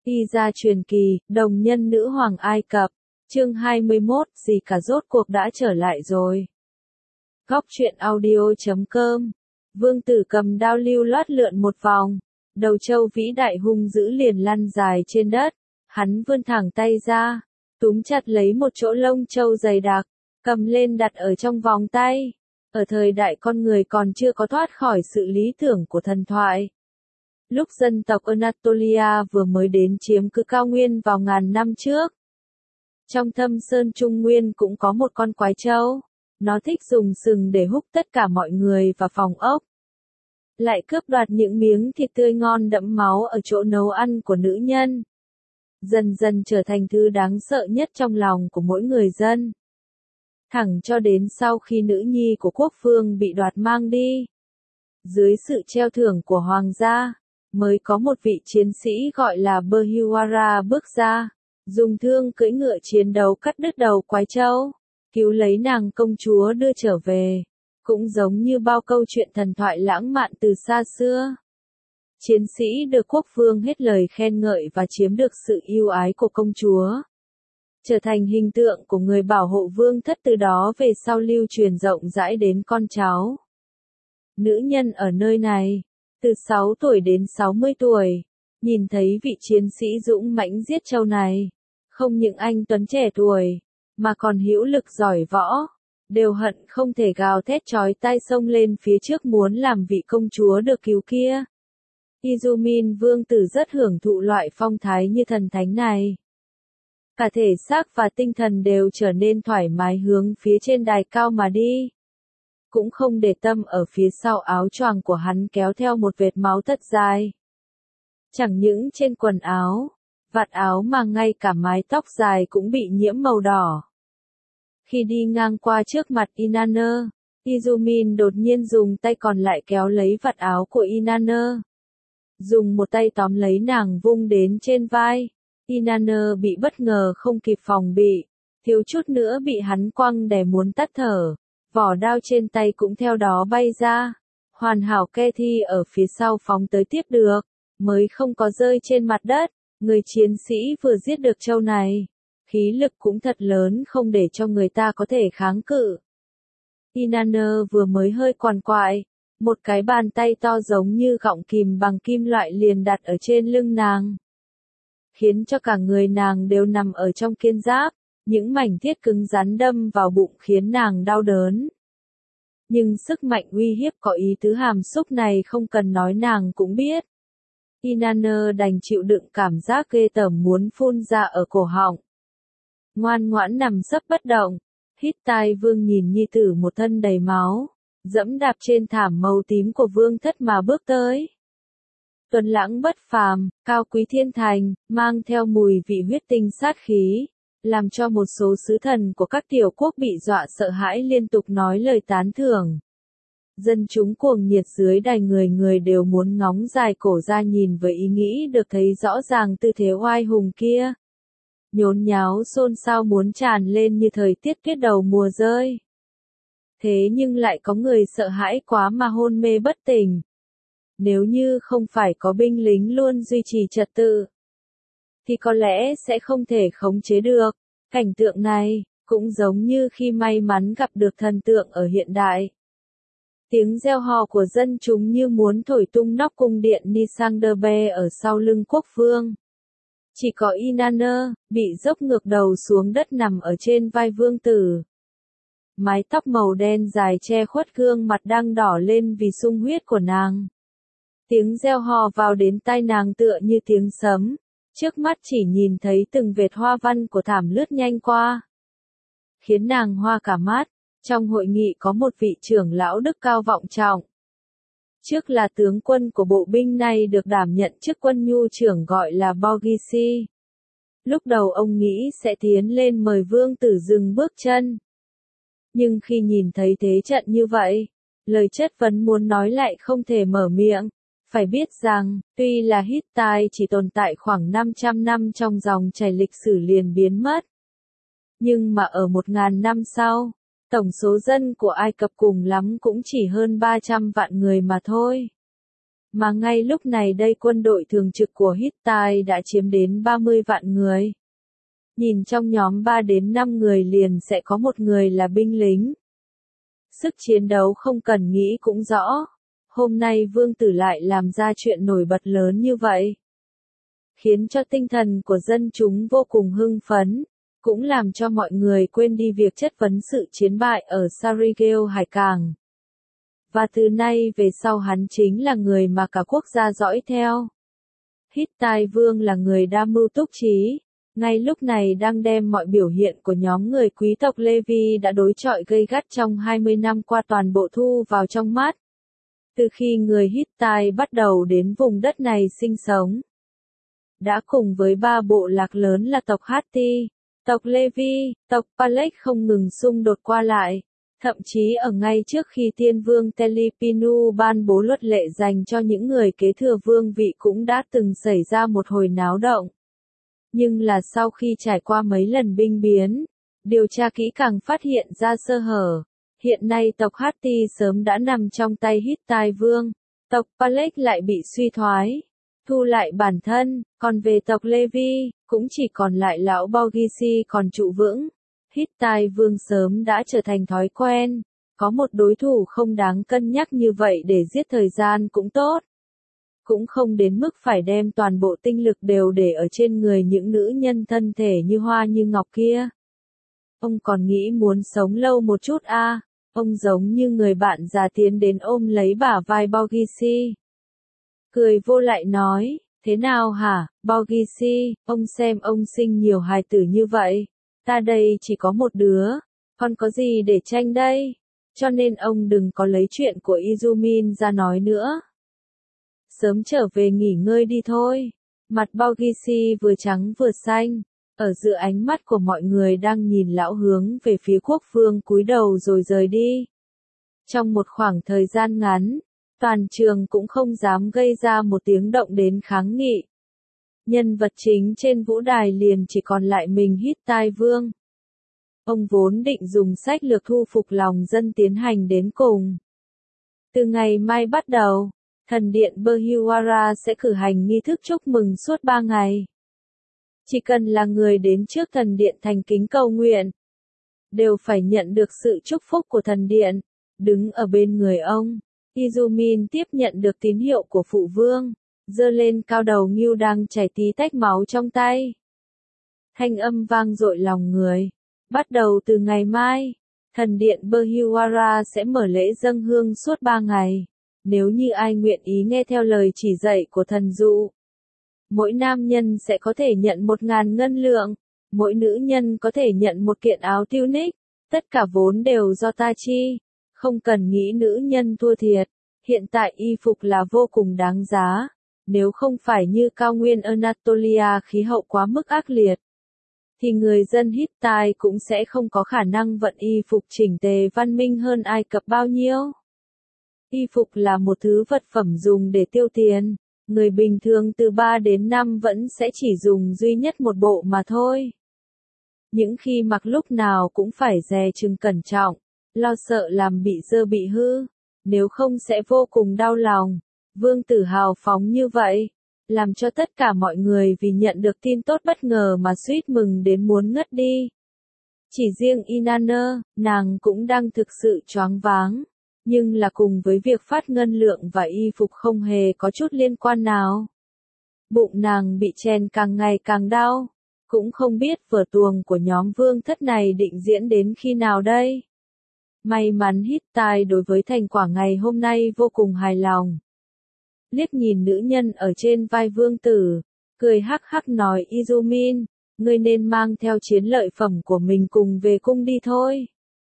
Y gia truyền kỳ, đồng nhân nữ hoàng Ai Cập. Chương 21, gì cả rốt cuộc đã trở lại rồi. Góc truyện audio.com. Vương tử cầm đao lưu loát lượn một vòng. Đầu trâu vĩ đại hung dữ liền lăn dài trên đất. Hắn vươn thẳng tay ra, túm chặt lấy một chỗ lông trâu dày đặc, cầm lên đặt ở trong vòng tay. Ở thời đại con người còn chưa có thoát khỏi sự lý tưởng của thần thoại. Lúc dân tộc Anatolia vừa mới đến chiếm cứ cao nguyên vào ngàn năm trước. Trong thâm sơn Trung Nguyên cũng có một con quái trâu. Nó thích dùng sừng để húc tất cả mọi người và phòng ốc. Lại cướp đoạt những miếng thịt tươi ngon đẫm máu ở chỗ nấu ăn của nữ nhân. Dần dần trở thành thứ đáng sợ nhất trong lòng của mỗi người dân. Thẳng cho đến sau khi nữ nhi của quốc vương bị đoạt mang đi. Dưới sự treo thưởng của hoàng gia, mới có một vị chiến sĩ gọi là Berhiwara bước ra, dùng thương cưỡi ngựa chiến đấu cắt đứt đầu quái trâu, cứu lấy nàng công chúa đưa trở về, cũng giống như bao câu chuyện thần thoại lãng mạn từ xa xưa. Chiến sĩ được quốc vương hết lời khen ngợi và chiếm được sự yêu ái của công chúa, trở thành hình tượng của người bảo hộ vương thất, từ đó về sau lưu truyền rộng rãi đến con cháu. Nữ nhân ở nơi này, từ 6 tuổi đến 60 tuổi, nhìn thấy vị chiến sĩ dũng mãnh giết trâu này, không những anh tuấn trẻ tuổi, mà còn hữu lực giỏi võ, đều hận không thể gào thét chói tai xông lên phía trước muốn làm vị công chúa được cứu kia. Izumin vương tử rất hưởng thụ loại phong thái như thần thánh này. Cả thể xác và tinh thần đều trở nên thoải mái hướng phía trên đài cao mà đi. Cũng không để tâm ở phía sau áo choàng của hắn kéo theo một vệt máu thật dài. Chẳng những trên quần áo, vạt áo mà ngay cả mái tóc dài cũng bị nhiễm màu đỏ. Khi đi ngang qua trước mặt Inanna, Izumin đột nhiên dùng tay còn lại kéo lấy vạt áo của Inanna. Dùng một tay tóm lấy nàng vung đến trên vai. Inanna bị bất ngờ không kịp phòng bị, thiếu chút nữa bị hắn quăng đè muốn tắt thở. Vỏ đao trên tay cũng theo đó bay ra. Hoàn hảo Kethi ở phía sau phóng tới tiếp được, mới không có rơi trên mặt đất. Người chiến sĩ vừa giết được trâu này, khí lực cũng thật lớn, không để cho người ta có thể kháng cự. Inanna vừa mới hơi quằn quại, một cái bàn tay to giống như gọng kìm bằng kim loại liền đặt ở trên lưng nàng, khiến cho cả người nàng đều nằm ở trong kiên giáp. Những mảnh thiết cứng rắn đâm vào bụng khiến nàng đau đớn. Nhưng sức mạnh uy hiếp có ý tứ hàm xúc này không cần nói nàng cũng biết. Inanna đành chịu đựng cảm giác ghê tởm muốn phun ra ở cổ họng. Ngoan ngoãn nằm sấp bất động. Hittai vương nhìn nhi tử một thân đầy máu, dẫm đạp trên thảm màu tím của vương thất mà bước tới. Tuấn lãng bất phàm, cao quý thiên thành, mang theo mùi vị huyết tinh sát khí, làm cho một số sứ thần của các tiểu quốc bị dọa sợ hãi liên tục nói lời tán thưởng. Dân chúng cuồng nhiệt dưới đài, người người đều muốn ngóng dài cổ ra nhìn với ý nghĩ được thấy rõ ràng tư thế oai hùng kia. Nhốn nháo xôn xao muốn tràn lên như thời tiết tuyết đầu mùa rơi. Thế nhưng lại có người sợ hãi quá mà hôn mê bất tỉnh. Nếu như không phải có binh lính luôn duy trì trật tự, thì có lẽ sẽ không thể khống chế được. Cảnh tượng này, cũng giống như khi may mắn gặp được thần tượng ở hiện đại. Tiếng reo hò của dân chúng như muốn thổi tung nóc cung điện Nisangderbe ở sau lưng quốc vương. Chỉ có Inanna, bị dốc ngược đầu xuống đất nằm ở trên vai vương tử. Mái tóc màu đen dài che khuất gương mặt đang đỏ lên vì sung huyết của nàng. Tiếng reo hò vào đến tai nàng tựa như tiếng sấm. Trước mắt chỉ nhìn thấy từng vệt hoa văn của thảm lướt nhanh qua, khiến nàng hoa cả mắt. Trong hội nghị có một vị trưởng lão đức cao vọng trọng. Trước là tướng quân của bộ binh này, được đảm nhận chức quân nhu trưởng gọi là Bogisi. Lúc đầu ông nghĩ sẽ tiến lên mời vương tử dừng bước chân. Nhưng khi nhìn thấy thế trận như vậy, lời chất vấn muốn nói lại không thể mở miệng. Phải biết rằng, tuy là Hittai chỉ tồn tại khoảng 500 năm trong dòng chảy lịch sử liền biến mất. Nhưng mà ở 1000 năm sau, tổng số dân của Ai Cập cùng lắm cũng chỉ hơn 300 vạn người mà thôi. Mà ngay lúc này đây quân đội thường trực của Hittite đã chiếm đến 30 vạn người. Nhìn trong nhóm 3 đến 5 người liền sẽ có một người là binh lính. Sức chiến đấu không cần nghĩ cũng rõ. Hôm nay Vương Tử lại làm ra chuyện nổi bật lớn như vậy, khiến cho tinh thần của dân chúng vô cùng hưng phấn, cũng làm cho mọi người quên đi việc chất vấn sự chiến bại ở Sarajevo hải cảng. Và từ nay về sau hắn chính là người mà cả quốc gia dõi theo. Hittite Vương là người đa mưu túc trí, ngay lúc này đang đem mọi biểu hiện của nhóm người quý tộc Levi đã đối chọi gay gắt trong 20 năm qua toàn bộ thu vào trong mắt. Từ khi người Hittite bắt đầu đến vùng đất này sinh sống, đã cùng với 3 bộ lạc lớn là tộc Hatti, tộc Levi, tộc Palek không ngừng xung đột qua lại. Thậm chí ở ngay trước khi tiên vương Telipinu ban bố luật lệ dành cho những người kế thừa vương vị cũng đã từng xảy ra một hồi náo động. Nhưng là sau khi trải qua mấy lần binh biến, điều tra kỹ càng phát hiện ra sơ hở. Hiện nay tộc Hatti sớm đã nằm trong tay Hittite vương, tộc Palek lại bị suy thoái, thu lại bản thân, còn về tộc Levi, cũng chỉ còn lại lão Borghese còn trụ vững. Hittite vương sớm đã trở thành thói quen, có một đối thủ không đáng cân nhắc như vậy để giết thời gian cũng tốt. Cũng không đến mức phải đem toàn bộ tinh lực đều để ở trên người những nữ nhân thân thể như hoa như ngọc kia. Ông còn nghĩ muốn sống lâu một chút à? Ông giống như người bạn già tiến đến ôm lấy bả vai Borghese. Cười vô lại nói, thế nào hả, Borghese, ông xem ông sinh nhiều hài tử như vậy. Ta đây chỉ có một đứa, còn có gì để tranh đây? Cho nên ông đừng có lấy chuyện của Izumin ra nói nữa. Sớm trở về nghỉ ngơi đi thôi. Mặt Borghese vừa trắng vừa xanh, ở giữa ánh mắt của mọi người đang nhìn lão hướng về phía quốc vương cúi đầu rồi rời đi. Trong một khoảng thời gian ngắn, toàn trường cũng không dám gây ra một tiếng động đến kháng nghị. Nhân vật chính trên vũ đài liền chỉ còn lại mình Hittite vương. Ông vốn định dùng sách lược thu phục lòng dân tiến hành đến cùng. Từ ngày mai bắt đầu, thần điện Berhiwara sẽ cử hành nghi thức chúc mừng suốt 3 ngày. Chỉ cần là người đến trước thần điện thành kính cầu nguyện, đều phải nhận được sự chúc phúc của thần điện. Đứng ở bên người ông, Izumin tiếp nhận được tín hiệu của phụ vương, giơ lên cao đầu ngưu đang chảy tí tách máu trong tay. Thanh âm vang dội lòng người. Bắt đầu từ ngày mai, thần điện Berhiwara sẽ mở lễ dâng hương suốt 3 ngày. Nếu như ai nguyện ý nghe theo lời chỉ dạy của thần dụ, mỗi nam nhân sẽ có thể nhận 1.000 ngân lượng, mỗi nữ nhân có thể nhận một kiện áo tunic, tất cả vốn đều do ta chi, không cần nghĩ nữ nhân thua thiệt. Hiện tại y phục là vô cùng đáng giá, nếu không phải như cao nguyên Anatolia khí hậu quá mức ác liệt, thì người dân Hittite cũng sẽ không có khả năng vận y phục chỉnh tề văn minh hơn Ai Cập bao nhiêu. Y phục là một thứ vật phẩm dùng để tiêu tiền, người bình thường từ 3 đến 5 vẫn sẽ chỉ dùng duy nhất một bộ mà thôi. Những khi mặc lúc nào cũng phải dè chừng cẩn trọng, lo sợ làm bị dơ bị hư, nếu không sẽ vô cùng đau lòng. Vương Tử hào phóng như vậy, làm cho tất cả mọi người vì nhận được tin tốt bất ngờ mà suýt mừng đến muốn ngất đi. Chỉ riêng Inanna, nàng cũng đang thực sự choáng váng, nhưng là cùng với việc phát ngân lượng và y phục không hề có chút liên quan nào. Bụng nàng bị chèn càng ngày càng đau, cũng không biết vở tuồng của nhóm vương thất này định diễn đến khi nào đây. May mắn Hittite đối với thành quả ngày hôm nay vô cùng hài lòng. Liếc nhìn nữ nhân ở trên vai vương tử, cười hắc hắc nói Izumin, ngươi nên mang theo chiến lợi phẩm của mình cùng về cung đi thôi.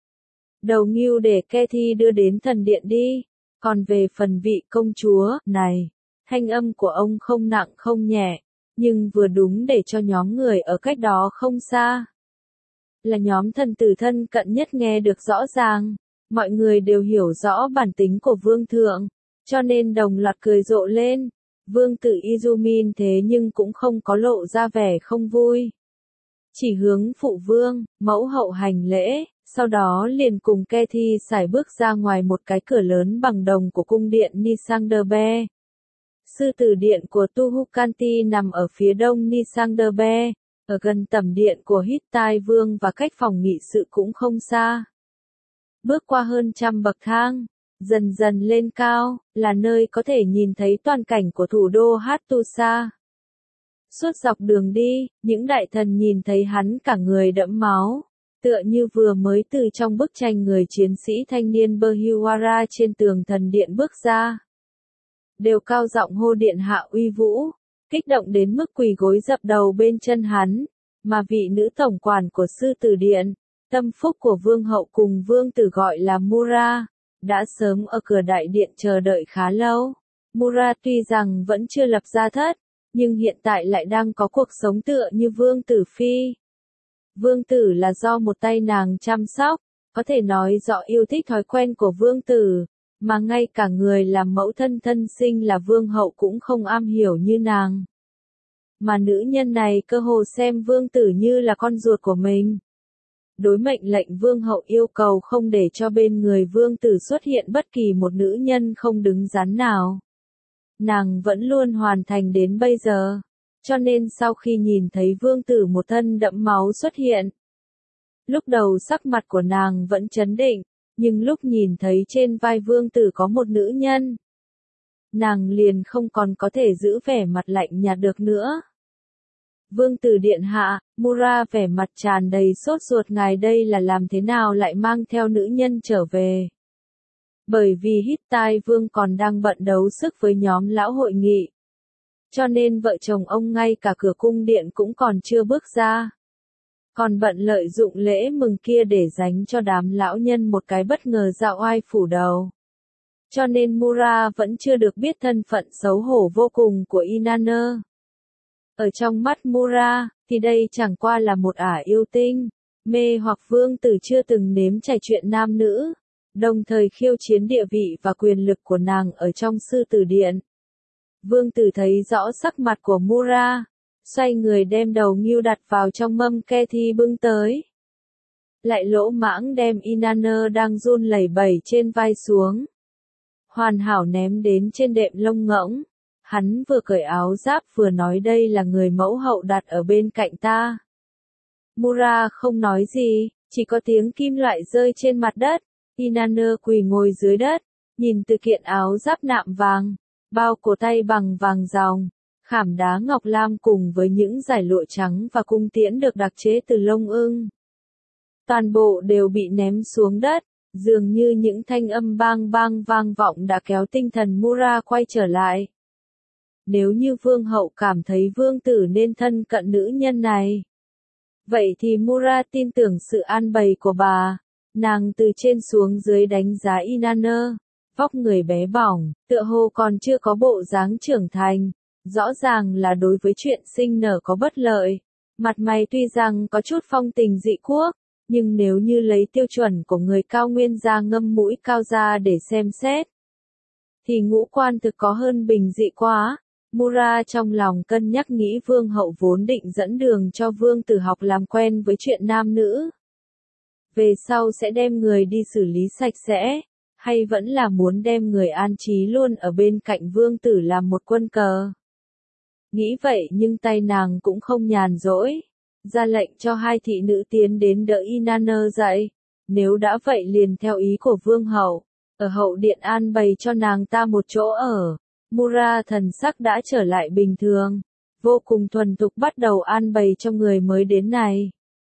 Đầu ngưu để Kethy đưa đến thần điện đi, còn về phần vị công chúa, này, thanh âm của ông không nặng không nhẹ, nhưng vừa đúng để cho nhóm người ở cách đó không xa. Là nhóm thần tử thân cận nhất nghe được rõ ràng, mọi người đều hiểu rõ bản tính của vương thượng, cho nên đồng loạt cười rộ lên. Vương tử Izumin thế nhưng cũng không có lộ ra vẻ không vui. Chỉ hướng phụ vương, mẫu hậu hành lễ, sau đó liền cùng Kethy sải bước ra ngoài một cái cửa lớn bằng đồng của cung điện Nisanderbe. Sư tử điện của Tuhukanti nằm ở phía đông Nisangderbe, ở gần tẩm điện của Hittai Vương và cách phòng nghị sự cũng không xa. Bước qua hơn 100 bậc thang, dần dần lên cao, là nơi có thể nhìn thấy toàn cảnh của thủ đô Hattusa. Suốt dọc đường đi, những đại thần nhìn thấy hắn cả người đẫm máu, tựa như vừa mới từ trong bức tranh người chiến sĩ thanh niên Berhiwara trên tường thần điện bước ra. Đều cao giọng hô điện hạ uy vũ, kích động đến mức quỳ gối dập đầu bên chân hắn, mà vị nữ tổng quản của sư tử điện, tâm phúc của vương hậu cùng vương tử gọi là Mura, đã sớm ở cửa đại điện chờ đợi khá lâu. Mura tuy rằng vẫn chưa lập gia thất, nhưng hiện tại lại đang có cuộc sống tựa như vương tử phi. Vương tử là do một tay nàng chăm sóc, có thể nói rõ yêu thích thói quen của vương tử, mà ngay cả người làm mẫu thân thân sinh là vương hậu cũng không am hiểu như nàng. Mà nữ nhân này cơ hồ xem vương tử như là con ruột của mình. Đối mệnh lệnh vương hậu yêu cầu không để cho bên người vương tử xuất hiện bất kỳ một nữ nhân không đứng đắn nào. Nàng vẫn luôn hoàn thành đến bây giờ, cho nên sau khi nhìn thấy vương tử một thân đẫm máu xuất hiện, lúc đầu sắc mặt của nàng vẫn trấn định, nhưng lúc nhìn thấy trên vai vương tử có một nữ nhân, nàng liền không còn có thể giữ vẻ mặt lạnh nhạt được nữa. Vương tử điện hạ, Mura vẻ mặt tràn đầy sốt ruột, ngài đây là làm thế nào lại mang theo nữ nhân trở về? Bởi vì Hittai Vương còn đang bận đấu sức với nhóm lão hội nghị, cho nên vợ chồng ông ngay cả cửa cung điện cũng còn chưa bước ra. Còn bận lợi dụng lễ mừng kia để dành cho đám lão nhân một cái bất ngờ dạo oai phủ đầu. Cho nên Mura vẫn chưa được biết thân phận xấu hổ vô cùng của Inanna. Ở trong mắt Mura, thì đây chẳng qua là một ả yêu tinh, mê hoặc vương tử chưa từng nếm trải chuyện nam nữ, đồng thời khiêu chiến địa vị và quyền lực của nàng ở trong sư tử điện. Vương tử thấy rõ sắc mặt của Mura, xoay người đem đầu ngưu đặt vào trong mâm ke thi bưng tới. Lại lỗ mãng đem Inanna đang run lẩy bẩy trên vai xuống. Hoàn hảo ném đến trên đệm lông ngỗng. Hắn vừa cởi áo giáp vừa nói đây là người mẫu hậu đặt ở bên cạnh ta. Mura không nói gì, chỉ có tiếng kim loại rơi trên mặt đất. Inanna quỳ ngồi dưới đất, nhìn từ kiện áo giáp nạm vàng, bao cổ tay bằng vàng ròng, khảm đá ngọc lam cùng với những dải lụa trắng và cung tiễn được đặc chế từ lông ưng. Toàn bộ đều bị ném xuống đất, dường như những thanh âm bang bang vang vọng đã kéo tinh thần Mura quay trở lại. Nếu như vương hậu cảm thấy vương tử nên thân cận nữ nhân này, vậy thì Mura tin tưởng sự an bày của bà. Nàng từ trên xuống dưới đánh giá Inanna, vóc người bé bỏng, tựa hồ còn chưa có bộ dáng trưởng thành, rõ ràng là đối với chuyện sinh nở có bất lợi. Mặt mày tuy rằng có chút phong tình dị quốc, nhưng nếu như lấy tiêu chuẩn của người cao nguyên da ngâm mũi cao da để xem xét, thì ngũ quan thực có hơn bình dị quá. Mura trong lòng cân nhắc nghĩ vương hậu vốn định dẫn đường cho vương tử học làm quen với chuyện nam nữ. Về sau sẽ đem người đi xử lý sạch sẽ, hay vẫn là muốn đem người an trí luôn ở bên cạnh vương tử làm một quân cờ. Nghĩ vậy nhưng tay nàng cũng không nhàn rỗi, ra lệnh cho hai thị nữ tiến đến đỡ Inanna dậy. Nếu đã vậy liền theo ý của vương hậu, ở hậu điện an bày cho nàng ta một chỗ ở. Mura thần sắc đã trở lại bình thường, vô cùng thuần thục bắt đầu an bày cho người mới đến này.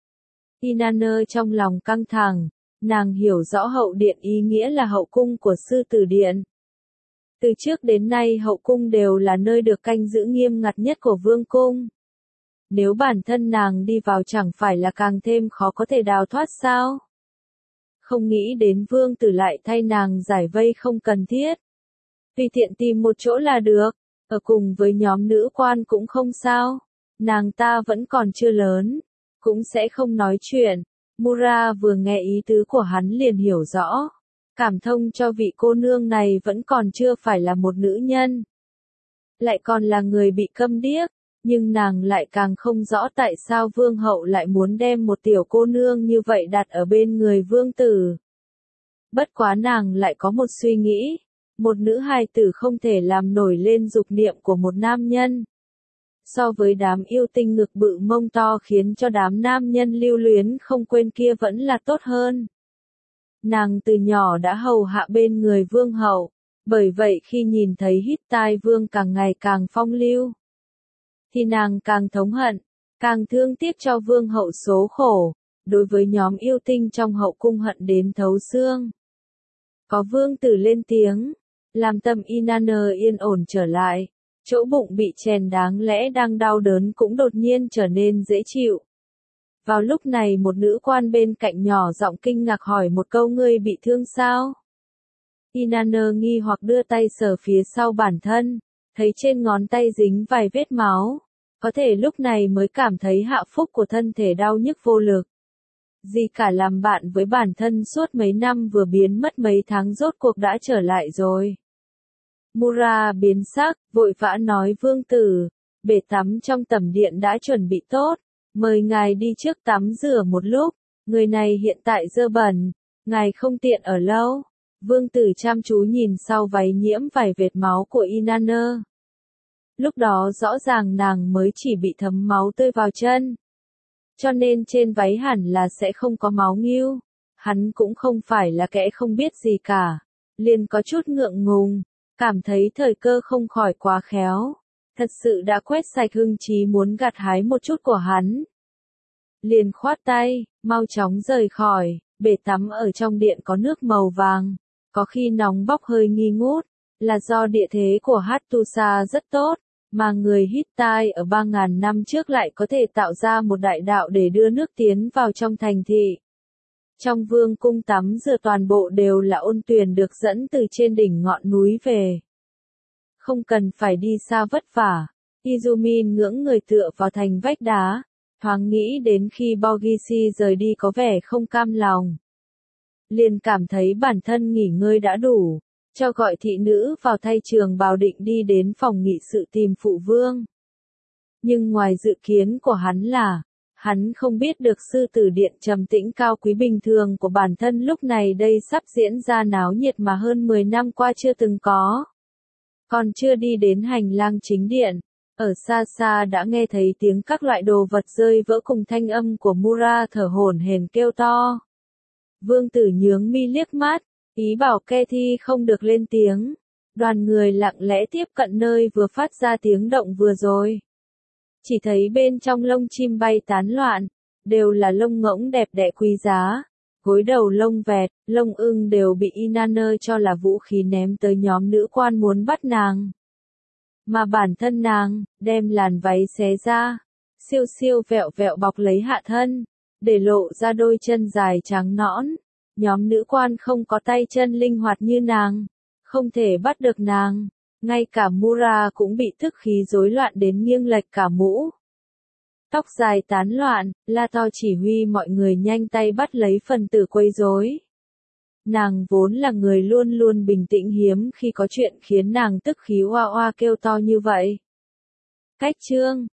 Inanna trong lòng căng thẳng, nàng hiểu rõ hậu điện ý nghĩa là hậu cung của sư tử điện. Từ trước đến nay hậu cung đều là nơi được canh giữ nghiêm ngặt nhất của vương cung. Nếu bản thân nàng đi vào chẳng phải là càng thêm khó có thể đào thoát sao? Không nghĩ đến vương tử lại thay nàng giải vây không cần thiết. Tùy tiện tìm một chỗ là được, ở cùng với nhóm nữ quan cũng không sao. Nàng ta vẫn còn chưa lớn, cũng sẽ không nói chuyện. Mura vừa nghe ý tứ của hắn liền hiểu rõ. Cảm thông cho vị cô nương này vẫn còn chưa phải là một nữ nhân. Lại còn là người bị câm điếc, nhưng nàng lại càng không rõ tại sao vương hậu lại muốn đem một tiểu cô nương như vậy đặt ở bên người vương tử. Bất quá nàng lại có một suy nghĩ. một nữ hài tử không thể làm nổi lên dục niệm của một nam nhân. So với đám yêu tinh ngực bự mông to khiến cho đám nam nhân lưu luyến không quên kia vẫn là tốt hơn. Nàng từ nhỏ đã hầu hạ bên người vương hậu, bởi vậy khi nhìn thấy Hittite vương càng ngày càng phong lưu, thì nàng càng thống hận, càng thương tiếc cho vương hậu số khổ, đối với nhóm yêu tinh trong hậu cung hận đến thấu xương. Có vương tử lên tiếng, làm tâm Inanna yên ổn trở lại, chỗ bụng bị chèn đáng lẽ đang đau đớn cũng đột nhiên trở nên dễ chịu. Vào lúc này một nữ quan bên cạnh nhỏ giọng kinh ngạc hỏi một câu, ngươi bị thương sao? Inanna nghi hoặc đưa tay sờ phía sau bản thân, thấy trên ngón tay dính vài vết máu, có thể lúc này mới cảm thấy hạ phúc của thân thể đau nhức vô lực. Gì cả làm bạn với bản thân suốt mấy năm vừa biến mất mấy tháng rốt cuộc đã trở lại rồi. Mura biến sắc, vội vã nói vương tử, bể tắm trong tẩm điện đã chuẩn bị tốt, mời ngài đi trước tắm rửa một lúc, người này hiện tại dơ bẩn, ngài không tiện ở lâu. Vương tử chăm chú nhìn sau váy nhiễm vài vệt máu của Inanna. Lúc đó rõ ràng nàng mới chỉ bị thấm máu tươi vào chân, cho nên trên váy hẳn là sẽ không có máu nghêu. Hắn cũng không phải là kẻ không biết gì cả, liền có chút ngượng ngùng, cảm thấy thời cơ không khỏi quá khéo, thật sự đã quét sạch hưng trí muốn gặt hái một chút của hắn. Liền khoát tay, mau chóng rời khỏi, bể tắm ở trong điện có nước màu vàng, có khi nóng bốc hơi nghi ngút, là do địa thế của Hattusa rất tốt, mà người Hittite ở 3.000 năm trước lại có thể tạo ra một đại đạo để đưa nước tiến vào trong thành thị. Trong vương cung tắm rửa toàn bộ đều là ôn tuyền được dẫn từ trên đỉnh ngọn núi về. Không cần phải đi xa vất vả, Izumin ngưỡng người tựa vào thành vách đá, thoáng nghĩ đến khi Bogishi rời đi có vẻ không cam lòng. Liền cảm thấy bản thân nghỉ ngơi đã đủ, cho gọi thị nữ vào thay trường bào định đi đến phòng nghị sự tìm phụ vương. Nhưng ngoài dự kiến của hắn là, hắn không biết được sư tử điện trầm tĩnh cao quý bình thường của bản thân lúc này đây sắp diễn ra náo nhiệt mà hơn 10 năm qua chưa từng có. Còn chưa đi đến hành lang chính điện, ở xa xa đã nghe thấy tiếng các loại đồ vật rơi vỡ cùng thanh âm của Mura thở hổn hển kêu to. Vương tử nhướng mi liếc mắt, ý bảo Kethi không được lên tiếng. Đoàn người lặng lẽ tiếp cận nơi vừa phát ra tiếng động vừa rồi. Chỉ thấy bên trong lông chim bay tán loạn, đều là lông ngỗng đẹp đẽ quý giá, gối đầu lông vẹt, lông ưng đều bị Inanna cho là vũ khí ném tới nhóm nữ quan muốn bắt nàng. Mà bản thân nàng, đem làn váy xé ra, siêu siêu vẹo vẹo bọc lấy hạ thân, để lộ ra đôi chân dài trắng nõn. Nhóm nữ quan không có tay chân linh hoạt như nàng, không thể bắt được nàng. Ngay cả Mura cũng bị tức khí rối loạn đến nghiêng lệch cả mũ. Tóc dài tán loạn, la to chỉ huy mọi người nhanh tay bắt lấy phần tử quấy rối. Nàng vốn là người luôn luôn bình tĩnh hiếm khi có chuyện khiến nàng tức khí oa oa kêu to như vậy. Cách chương